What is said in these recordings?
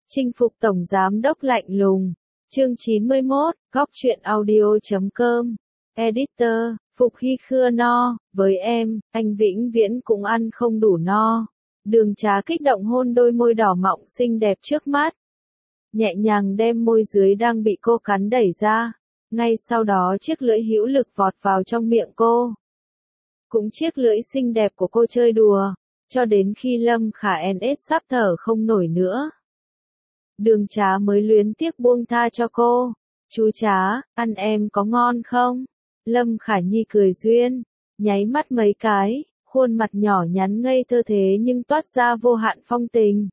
Chinh phục tổng giám đốc lạnh lùng. Chương 91, Góc truyện audio.com. Editor, Phục Hy Khưa no, với em, anh vĩnh viễn cũng ăn không đủ no. Đường Trá kích động hôn đôi môi đỏ mọng xinh đẹp trước mắt. Nhẹ nhàng đem môi dưới đang bị cô cắn đẩy ra. Ngay sau đó chiếc lưỡi hữu lực vọt vào trong miệng cô. Cũng chiếc lưỡi xinh đẹp của cô chơi đùa, cho đến khi Lâm Khả NS sắp thở không nổi nữa. Đường Trá mới luyến tiếc buông tha cho cô. Chú Trá, ăn em có ngon không? Lâm Khả Nhi cười duyên, nháy mắt mấy cái, khuôn mặt nhỏ nhắn ngây thơ thế nhưng toát ra vô hạn phong tình.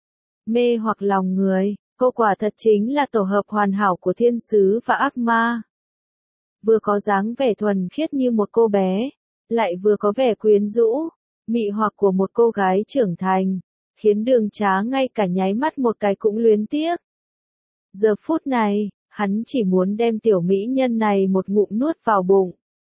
Mê hoặc lòng người, cô quả thật chính là tổ hợp hoàn hảo của thiên sứ và ác ma. Vừa có dáng vẻ thuần khiết như một cô bé, lại vừa có vẻ quyến rũ, mị hoặc của một cô gái trưởng thành, khiến Đường Trá ngay cả nháy mắt một cái cũng luyến tiếc. Giờ phút này, hắn chỉ muốn đem tiểu mỹ nhân này một ngụm nuốt vào bụng.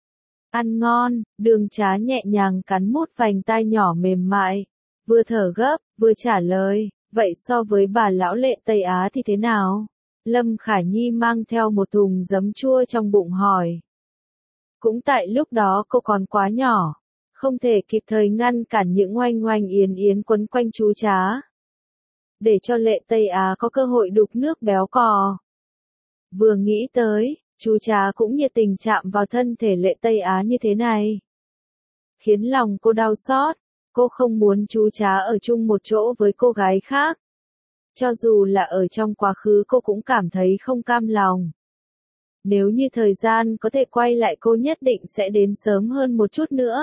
Ăn ngon, Đường Trá nhẹ nhàng cắn mút vành tai nhỏ mềm mại, vừa thở gấp, vừa trả lời, vậy so với bà lão lệ Tây Á thì thế nào? Lâm Khả Nhi mang theo một thùng giấm chua trong bụng hỏi. Cũng tại lúc đó cô còn quá nhỏ, không thể kịp thời ngăn cản những oanh oanh yến yến quấn quanh chú Trá. Để cho lệ Tây Á có cơ hội đục nước béo cò. Vừa nghĩ tới, chú Trá cũng nhiệt tình chạm vào thân thể lệ Tây Á như thế này. Khiến lòng cô đau xót, cô không muốn chú Trá ở chung một chỗ với cô gái khác. Cho dù là ở trong quá khứ cô cũng cảm thấy không cam lòng. Nếu như thời gian có thể quay lại cô nhất định sẽ đến sớm hơn một chút nữa.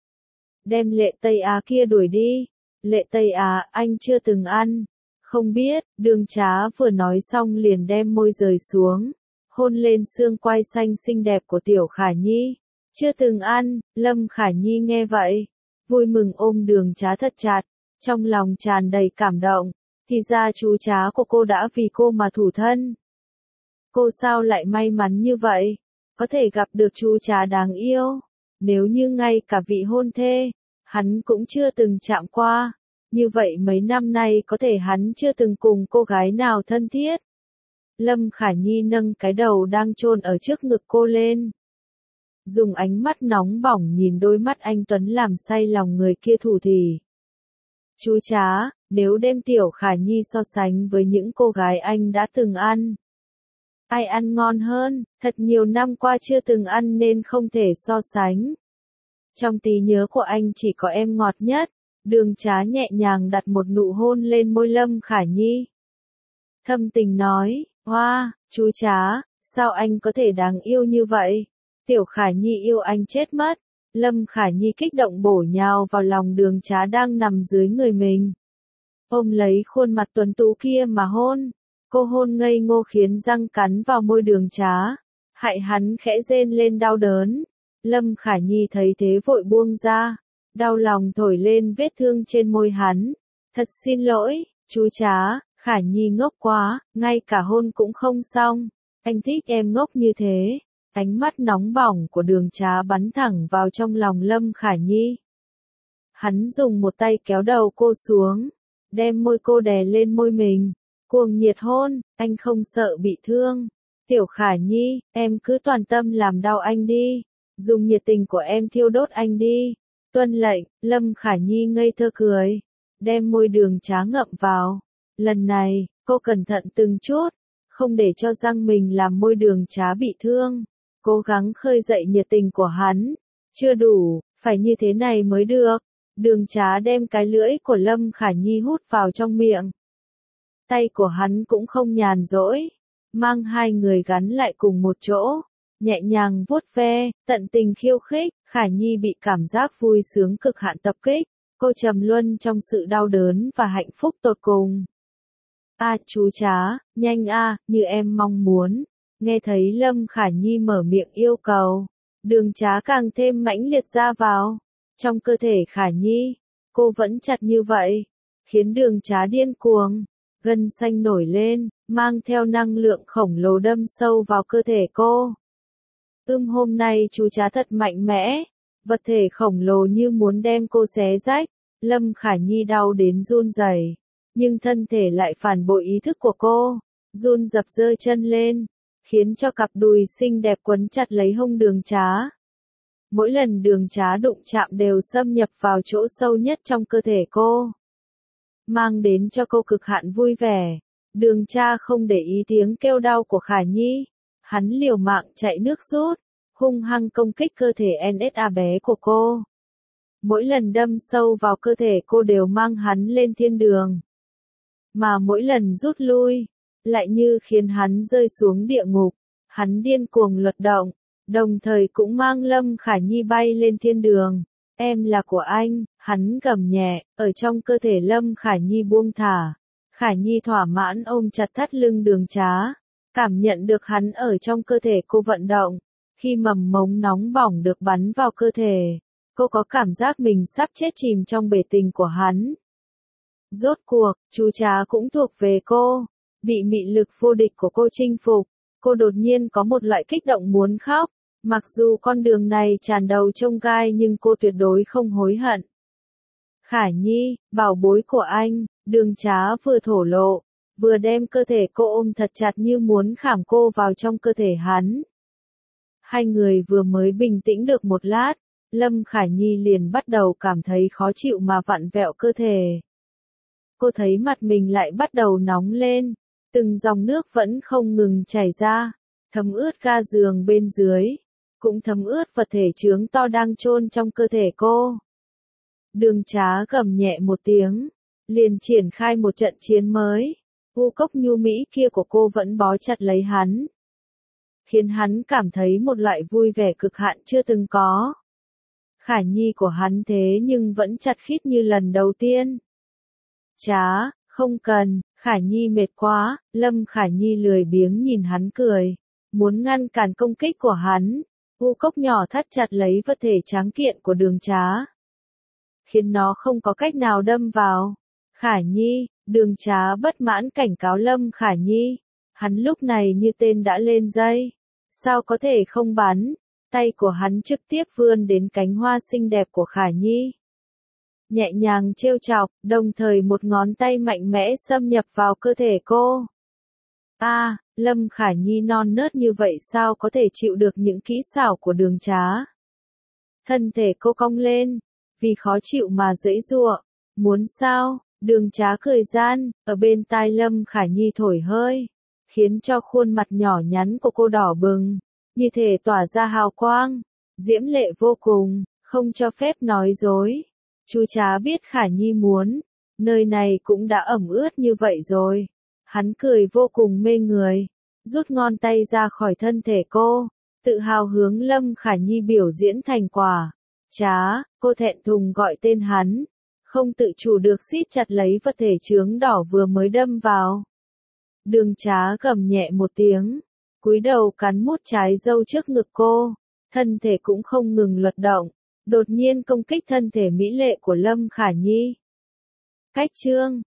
Đem lệ Tây Á kia đuổi đi. Lệ Tây Á, anh chưa từng ăn. Không biết, Đường Trá vừa nói xong liền đem môi rời xuống, hôn lên xương quai xanh xinh đẹp của Tiểu Khả Nhi. Chưa từng ăn, Lâm Khả Nhi nghe vậy, vui mừng ôm Đường Trá thật chặt, trong lòng tràn đầy cảm động, thì ra chú Trá của cô đã vì cô mà thủ thân. Cô sao lại may mắn như vậy, có thể gặp được chú Trá đáng yêu, nếu như ngay cả vị hôn thê, hắn cũng chưa từng chạm qua. Như vậy mấy năm nay có thể hắn chưa từng cùng cô gái nào thân thiết. Lâm Khả Nhi nâng cái đầu đang chôn ở trước ngực cô lên. Dùng ánh mắt nóng bỏng nhìn đôi mắt anh Tuấn làm say lòng người kia thủ thỉ. Chú Trá, nếu đem Tiểu Khả Nhi so sánh với những cô gái anh đã từng ăn. Ai ăn ngon hơn, thật nhiều năm qua chưa từng ăn nên không thể so sánh. Trong trí nhớ của anh chỉ có em ngọt nhất. Đường Trá nhẹ nhàng đặt một nụ hôn lên môi Lâm Khả Nhi. Thâm tình nói, hoa, chú Trá, sao anh có thể đáng yêu như vậy? Tiểu Khả Nhi yêu anh chết mất. Lâm Khả Nhi kích động bổ nhào vào lòng Đường Trá đang nằm dưới người mình. Ôm lấy khuôn mặt tuấn tú kia mà hôn. Cô hôn ngây ngô khiến răng cắn vào môi Đường Trá. Hại hắn khẽ rên lên đau đớn. Lâm Khả Nhi thấy thế vội buông ra. Đau lòng thổi lên vết thương trên môi hắn. Thật xin lỗi, chú Trá, Khả Nhi ngốc quá, ngay cả hôn cũng không xong. Anh thích em ngốc như thế. Ánh mắt nóng bỏng của Đường Trá bắn thẳng vào trong lòng Lâm Khả Nhi. Hắn dùng một tay kéo đầu cô xuống, đem môi cô đè lên môi mình. Cuồng nhiệt hôn, anh không sợ bị thương. Tiểu Khả Nhi, em cứ toàn tâm làm đau anh đi. Dùng nhiệt tình của em thiêu đốt anh đi. Tuân lệnh, Lâm Khả Nhi ngây thơ cười, đem môi Đường Trá ngậm vào. Lần này, cô cẩn thận từng chút, không để cho răng mình làm môi Đường Trá bị thương. Cố gắng khơi dậy nhiệt tình của hắn. Chưa đủ, phải như thế này mới được. Đường Trá đem cái lưỡi của Lâm Khả Nhi hút vào trong miệng. Tay của hắn cũng không nhàn rỗi, mang hai người gắn lại cùng một chỗ. Nhẹ nhàng vuốt ve, tận tình khiêu khích, Khả Nhi bị cảm giác vui sướng cực hạn tập kích, cô trầm luân trong sự đau đớn và hạnh phúc tột cùng. Chú Trá, nhanh như em mong muốn. Nghe thấy Lâm Khả Nhi mở miệng yêu cầu, Đường Trá càng thêm mãnh liệt ra vào. Trong cơ thể Khả Nhi, cô vẫn chặt như vậy, khiến Đường Trá điên cuồng, gân xanh nổi lên, mang theo năng lượng khổng lồ đâm sâu vào cơ thể cô. Hôm nay chú Trá thật mạnh mẽ, vật thể khổng lồ như muốn đem cô xé rách. Lâm Khả Nhi đau đến run rẩy, Nhưng thân thể lại phản bội ý thức của cô, run rập giơ chân lên, khiến cho cặp đùi xinh đẹp quấn chặt lấy hông Đường Trá. Mỗi lần Đường Trá đụng chạm đều xâm nhập vào chỗ sâu nhất trong cơ thể cô, mang đến cho cô cực hạn vui vẻ. Đường Trá không để ý tiếng kêu đau của Khả Nhi, hắn liều mạng chạy nước rút, hung hăng công kích cơ thể NSA bé của cô. Mỗi lần đâm sâu vào cơ thể cô đều mang hắn lên thiên đường, mà mỗi lần rút lui, lại như khiến hắn rơi xuống địa ngục. Hắn điên cuồng luật động, đồng thời cũng mang Lâm Khả Nhi bay lên thiên đường. Em là của anh, hắn gầm nhẹ, ở trong cơ thể Lâm Khả Nhi buông thả. Khả Nhi thỏa mãn ôm chặt thắt lưng Đường Trá, cảm nhận được hắn ở trong cơ thể cô vận động. Khi mầm mống nóng bỏng được bắn vào cơ thể, cô có cảm giác mình sắp chết chìm trong bể tình của hắn. Rốt cuộc, chú Trá cũng thuộc về cô, bị mị lực vô địch của cô chinh phục. Cô đột nhiên có một loại kích động muốn khóc, mặc dù con đường này tràn đầu chông gai nhưng cô tuyệt đối không hối hận. Khả Nhi, bảo bối của anh, Đường Trá vừa thổ lộ, vừa đem cơ thể cô ôm thật chặt như muốn khảm cô vào trong cơ thể hắn. Hai người vừa mới bình tĩnh được một lát, Lâm Khả Nhi liền bắt đầu cảm thấy khó chịu mà vặn vẹo cơ thể. Cô thấy mặt mình lại bắt đầu nóng lên, từng dòng nước vẫn không ngừng chảy ra, thấm ướt ga giường bên dưới, cũng thấm ướt vật thể chướng to đang chôn trong cơ thể cô. Đường Trá gầm nhẹ một tiếng, liền triển khai một trận chiến mới. U cốc nhu mỹ kia của cô vẫn bó chặt lấy hắn, khiến hắn cảm thấy một loại vui vẻ cực hạn chưa từng có. Khả Nhi của hắn thế nhưng vẫn chặt khít như lần đầu tiên. Trá, không cần, Khả Nhi mệt quá. Lâm Khả Nhi lười biếng nhìn hắn cười, muốn ngăn cản công kích của hắn. U cốc nhỏ thắt chặt lấy vật thể tráng kiện của Đường Trá, khiến nó không có cách nào đâm vào. Khả Nhi, Đường Trá bất mãn cảnh cáo Lâm Khả Nhi. Hắn lúc này như tên đã lên dây, sao có thể không bắn. Tay của hắn trực tiếp vươn đến cánh hoa xinh đẹp của Khả Nhi, nhẹ nhàng trêu chọc, đồng thời một ngón tay mạnh mẽ xâm nhập vào cơ thể cô. Lâm Khả Nhi non nớt như vậy sao có thể chịu được những kỹ xảo của Đường Trá. Thân thể cô cong lên, vì khó chịu mà giãy giụa. Muốn sao? Đường Trá cười gian, ở bên tai Lâm Khả Nhi thổi hơi, khiến cho khuôn mặt nhỏ nhắn của cô đỏ bừng, như thể tỏa ra hào quang, diễm lệ vô cùng, không cho phép nói dối. Chú Trá biết Khả Nhi muốn, nơi này cũng đã ẩm ướt như vậy rồi. Hắn cười vô cùng mê người, rút ngón tay ra khỏi thân thể cô, tự hào hướng Lâm Khả Nhi biểu diễn thành quả. Trá, cô thẹn thùng gọi tên hắn, không tự chủ được siết chặt lấy vật thể chướng đỏ vừa mới đâm vào. Đường Trá gầm nhẹ một tiếng, cúi đầu cắn mút trái râu trước ngực cô, thân thể cũng không ngừng luật động, đột nhiên công kích thân thể mỹ lệ của Lâm Khả Nhi. Cách chương